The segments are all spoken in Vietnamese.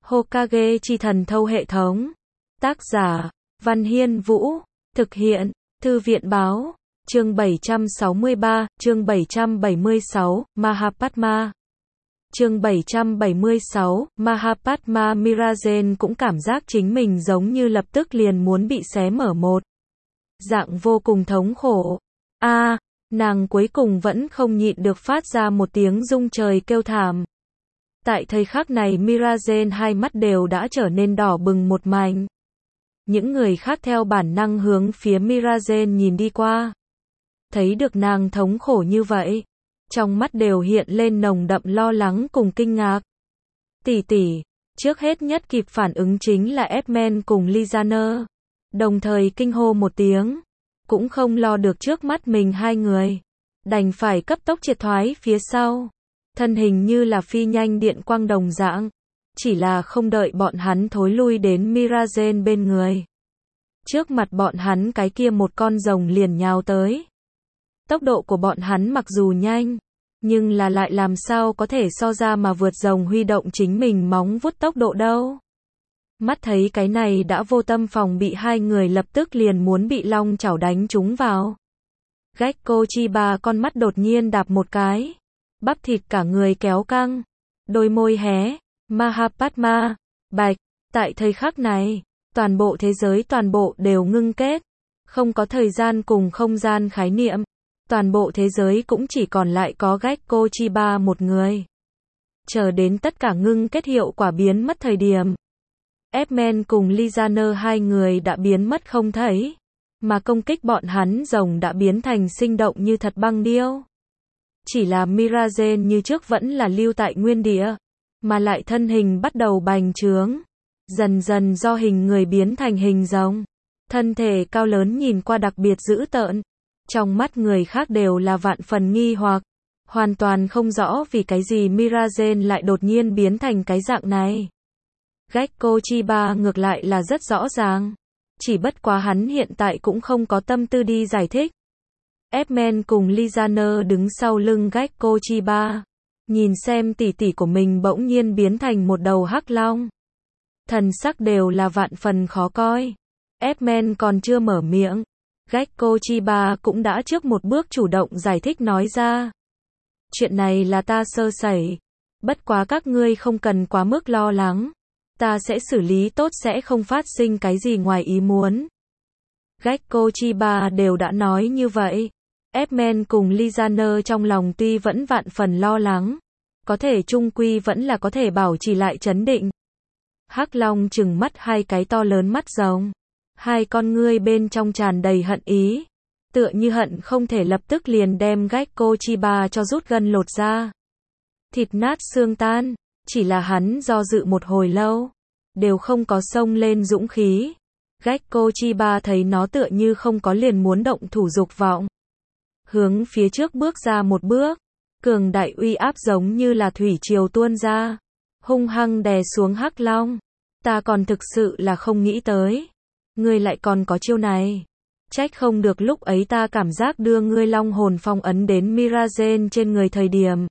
Hokage chi thần thâu hệ thống. Tác giả, Văn Hiên Vũ. Thực hiện, Thư viện Báo. Chương 763, chương 776, Mahapadma. Chương 776, Mahapadma Mirazen cũng cảm giác chính mình giống như lập tức liền muốn bị xé mở một. Dạng vô cùng thống khổ. Nàng cuối cùng vẫn không nhịn được phát ra một tiếng rung trời kêu thảm. Tại thời khắc này Mirazen hai mắt đều đã trở nên đỏ bừng một mảnh. Những người khác theo bản năng hướng phía Mirazen nhìn đi qua. Thấy được nàng thống khổ như vậy, trong mắt đều hiện lên nồng đậm lo lắng cùng kinh ngạc. Tỷ tỷ, trước hết nhất kịp phản ứng chính là Edmund cùng Lizaner. Đồng thời kinh hô một tiếng, cũng không lo được trước mắt mình hai người. Đành phải cấp tốc triệt thoái phía sau. Thân hình như là phi nhanh điện quang đồng dạng. Chỉ là không đợi bọn hắn thối lui đến Mirazen bên người. Trước mặt bọn hắn cái kia một con rồng liền nhào tới. Tốc độ của bọn hắn mặc dù nhanh, nhưng là lại làm sao có thể so ra mà vượt rồng huy động chính mình móng vuốt tốc độ đâu. Mắt thấy cái này đã vô tâm phòng bị hai người lập tức liền muốn bị long chảo đánh trúng vào. Gekko Chiba con mắt đột nhiên đạp một cái. Bắp thịt cả người kéo căng. Đôi môi hé. Mahapadma. Bạch. Tại thời khắc này, toàn bộ thế giới toàn bộ đều ngưng kết. Không có thời gian cùng không gian khái niệm. Toàn bộ thế giới cũng chỉ còn lại có Gekko Chiba một người. Chờ đến tất cả ngưng kết hiệu quả biến mất thời điểm. Edmund cùng Lizaner hai người đã biến mất không thấy. Mà công kích bọn hắn rồng đã biến thành sinh động như thật băng điêu. Chỉ là Mirazen như trước vẫn là lưu tại nguyên địa. Mà lại thân hình bắt đầu bành trướng. Dần dần do hình người biến thành hình rồng. Thân thể cao lớn nhìn qua đặc biệt dữ tợn. Trong mắt người khác đều là vạn phần nghi hoặc. Hoàn toàn không rõ vì cái gì Mirazen lại đột nhiên biến thành cái dạng này. Gekko Chiba ngược lại là rất rõ ràng. Chỉ bất quá hắn hiện tại cũng không có tâm tư đi giải thích. Edmund cùng Lizaner đứng sau lưng Gekko Chiba. Nhìn xem tỷ tỷ của mình bỗng nhiên biến thành một đầu hắc long. Thần sắc đều là vạn phần khó coi. Edmund còn chưa mở miệng. Gekko Chiba cũng đã trước một bước chủ động giải thích nói ra. Chuyện này là ta sơ sẩy. Bất quá các ngươi không cần quá mức lo lắng. Ta sẽ xử lý tốt sẽ không phát sinh cái gì ngoài ý muốn. Gekko Chiba đều đã nói như vậy. Edmund cùng Lizaner trong lòng tuy vẫn vạn phần lo lắng. Có thể chung quy vẫn là có thể bảo trì lại trấn định. Hắc Long trừng mắt hai cái to lớn mắt rồng. Hai con ngươi bên trong tràn đầy hận ý. Tựa như hận không thể lập tức liền đem Gekko Chiba cho rút gân lột ra. Thịt nát xương tan. Chỉ là hắn do dự một hồi lâu. Đều không có xông lên dũng khí. Gekko Chiba thấy nó tựa như không có liền muốn động thủ dục vọng. Hướng phía trước bước ra một bước. Cường đại uy áp giống như là thủy triều tuôn ra. Hung hăng đè xuống Hắc Long. Ta còn thực sự là không nghĩ tới. Ngươi lại còn có chiêu này. Trách không được lúc ấy ta cảm giác đưa ngươi long hồn phong ấn đến Mirazen trên người thời điểm.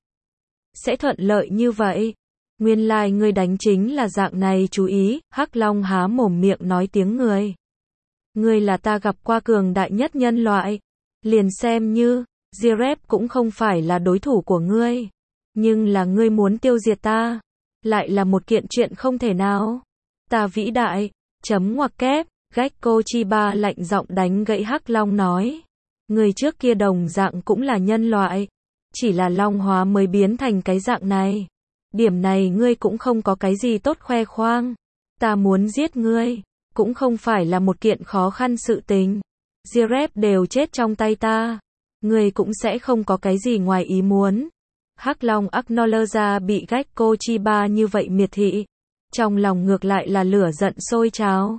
Sẽ thuận lợi như vậy. Nguyên lai ngươi đánh chính là dạng này chú ý. Hắc Long há mồm miệng nói tiếng người. Ngươi là ta gặp qua cường đại nhất nhân loại. Liền xem như Jirep cũng không phải là đối thủ của ngươi. Nhưng là ngươi muốn tiêu diệt ta. Lại là một kiện chuyện không thể nào. Ta vĩ đại. Chấm ngoặc kép. Gekko Chiba lạnh giọng đánh gãy Hắc Long nói. Người trước kia đồng dạng cũng là nhân loại. Chỉ là long hóa mới biến thành cái dạng này. Điểm này ngươi cũng không có cái gì tốt khoe khoang. Ta muốn giết ngươi. Cũng không phải là một kiện khó khăn sự tình. Jirep đều chết trong tay ta. Ngươi cũng sẽ không có cái gì ngoài ý muốn. Hắc Long Acknowledge bị Gekko Chiba như vậy miệt thị. Trong lòng ngược lại là lửa giận sôi trào.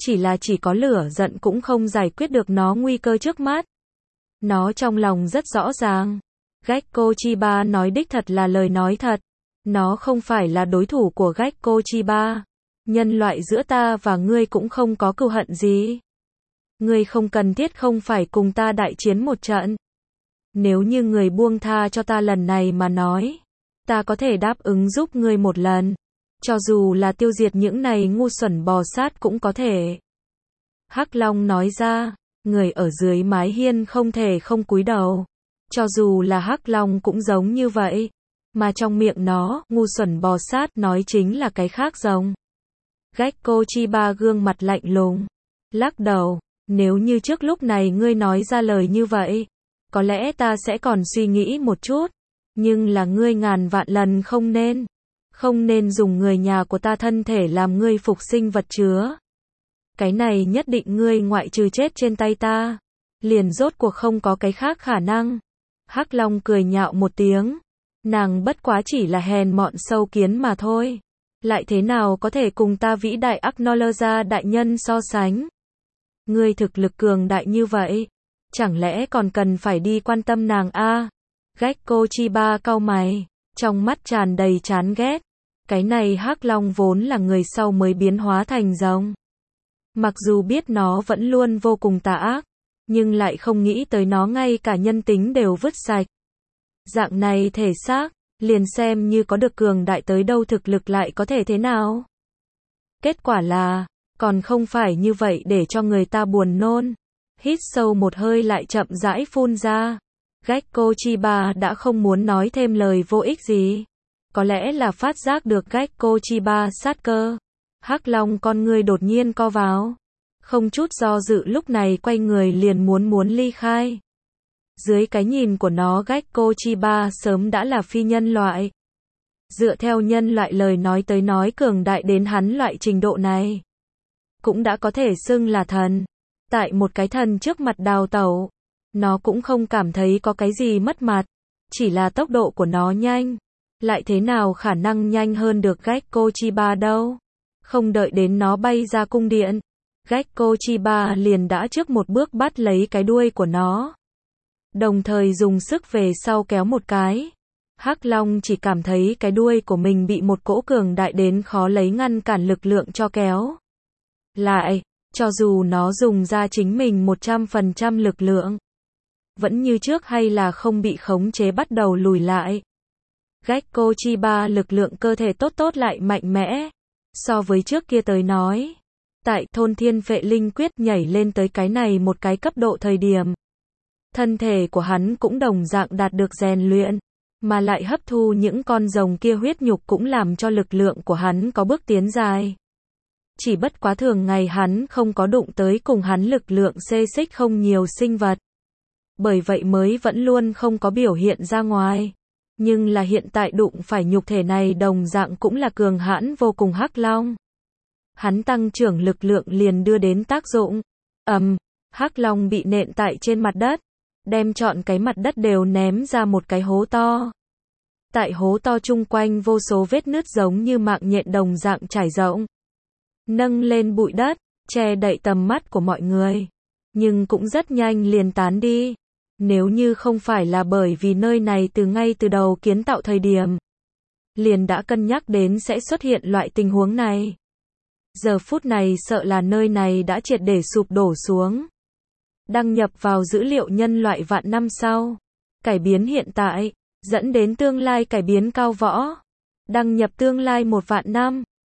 Chỉ có lửa giận cũng không giải quyết được nó nguy cơ trước mắt. Nó trong lòng rất rõ ràng. Gekko Chiba nói đích thật là lời nói thật. Nó không phải là đối thủ của Gekko Chiba. Nhân loại giữa ta và ngươi cũng không có cừu hận gì. Ngươi không cần thiết không phải cùng ta đại chiến một trận. Nếu như người buông tha cho ta lần này mà nói. Ta có thể đáp ứng giúp ngươi một lần. Cho dù là tiêu diệt những này ngu xuẩn bò sát cũng có thể. Hắc Long nói ra, người ở dưới mái hiên không thể không cúi đầu. Cho dù là Hắc Long cũng giống như vậy. Mà trong miệng nó, ngu xuẩn bò sát nói chính là cái khác rồng. Gekko Chiba gương mặt lạnh lùng. Lắc đầu, nếu như trước lúc này ngươi nói ra lời như vậy, có lẽ ta sẽ còn suy nghĩ một chút. Nhưng là ngươi ngàn vạn lần không nên. Không nên dùng người nhà của ta thân thể làm ngươi phục sinh vật chứa. Cái này nhất định ngươi ngoại trừ chết trên tay ta. Liền rốt cuộc không có cái khác khả năng. Hắc Long cười nhạo một tiếng. Nàng bất quá chỉ là hèn mọn sâu kiến mà thôi. Lại thế nào có thể cùng ta vĩ đại Acknowledge đại nhân so sánh. Ngươi thực lực cường đại như vậy. Chẳng lẽ còn cần phải đi quan tâm nàng a? Gekko Chiba cau mày. Trong mắt tràn đầy chán ghét. Cái này Hắc Long vốn là người sau mới biến hóa thành rồng. Mặc dù biết nó vẫn luôn vô cùng tà ác, nhưng lại không nghĩ tới nó ngay cả nhân tính đều vứt sạch. Dạng này thể xác, liền xem như có được cường đại tới đâu thực lực lại có thể thế nào. Kết quả là, còn không phải như vậy để cho người ta buồn nôn. Hít sâu một hơi lại chậm rãi phun ra. Gekko Chiba đã không muốn nói thêm lời vô ích gì. Có lẽ là phát giác được Gekko Chiba sát cơ. Hắc Long con ngươi đột nhiên co vào. Không chút do dự lúc này quay người liền muốn ly khai. Dưới cái nhìn của nó Gekko Chiba sớm đã là phi nhân loại. Dựa theo nhân loại lời nói tới nói cường đại đến hắn loại trình độ này. Cũng đã có thể xưng là thần. Tại một cái thần trước mặt đào tẩu. Nó cũng không cảm thấy có cái gì mất mặt. Chỉ là tốc độ của nó nhanh. Lại thế nào khả năng nhanh hơn được Gekko Chiba đâu. Không đợi đến nó bay ra cung điện. Gekko Chiba liền đã trước một bước bắt lấy cái đuôi của nó. Đồng thời dùng sức về sau kéo một cái. Hắc Long chỉ cảm thấy cái đuôi của mình bị một cỗ cường đại đến khó lấy ngăn cản lực lượng cho kéo. Lại, cho dù nó dùng ra chính mình 100% lực lượng. Vẫn như trước hay là không bị khống chế bắt đầu lùi lại. Gekko Chiba lực lượng cơ thể tốt lại mạnh mẽ. So với trước kia tới nói. Tại thôn thiên phệ linh quyết nhảy lên tới cái này một cái cấp độ thời điểm. Thân thể của hắn cũng đồng dạng đạt được rèn luyện. Mà lại hấp thu những con rồng kia huyết nhục cũng làm cho lực lượng của hắn có bước tiến dài. Chỉ bất quá thường ngày hắn không có đụng tới cùng hắn lực lượng xê xích không nhiều sinh vật. Bởi vậy mới vẫn luôn không có biểu hiện ra ngoài. Nhưng là hiện tại đụng phải nhục thể này đồng dạng cũng là cường hãn vô cùng Hắc Long. Hắn tăng trưởng lực lượng liền đưa đến tác dụng. Hắc Long bị nện tại trên mặt đất. Đem trọn cái mặt đất đều ném ra một cái hố to. Tại hố to chung quanh vô số vết nứt giống như mạng nhện đồng dạng trải rộng. Nâng lên bụi đất, che đậy tầm mắt của mọi người. Nhưng cũng rất nhanh liền tán đi. Nếu như không phải là bởi vì nơi này ngay từ đầu kiến tạo thời điểm. Liền đã cân nhắc đến sẽ xuất hiện loại tình huống này. Giờ phút này sợ là nơi này đã triệt để sụp đổ xuống. Đăng nhập vào dữ liệu nhân loại vạn năm sau. Cải biến hiện tại, dẫn đến tương lai cải biến cao võ. Đăng nhập tương lai 1 vạn năm.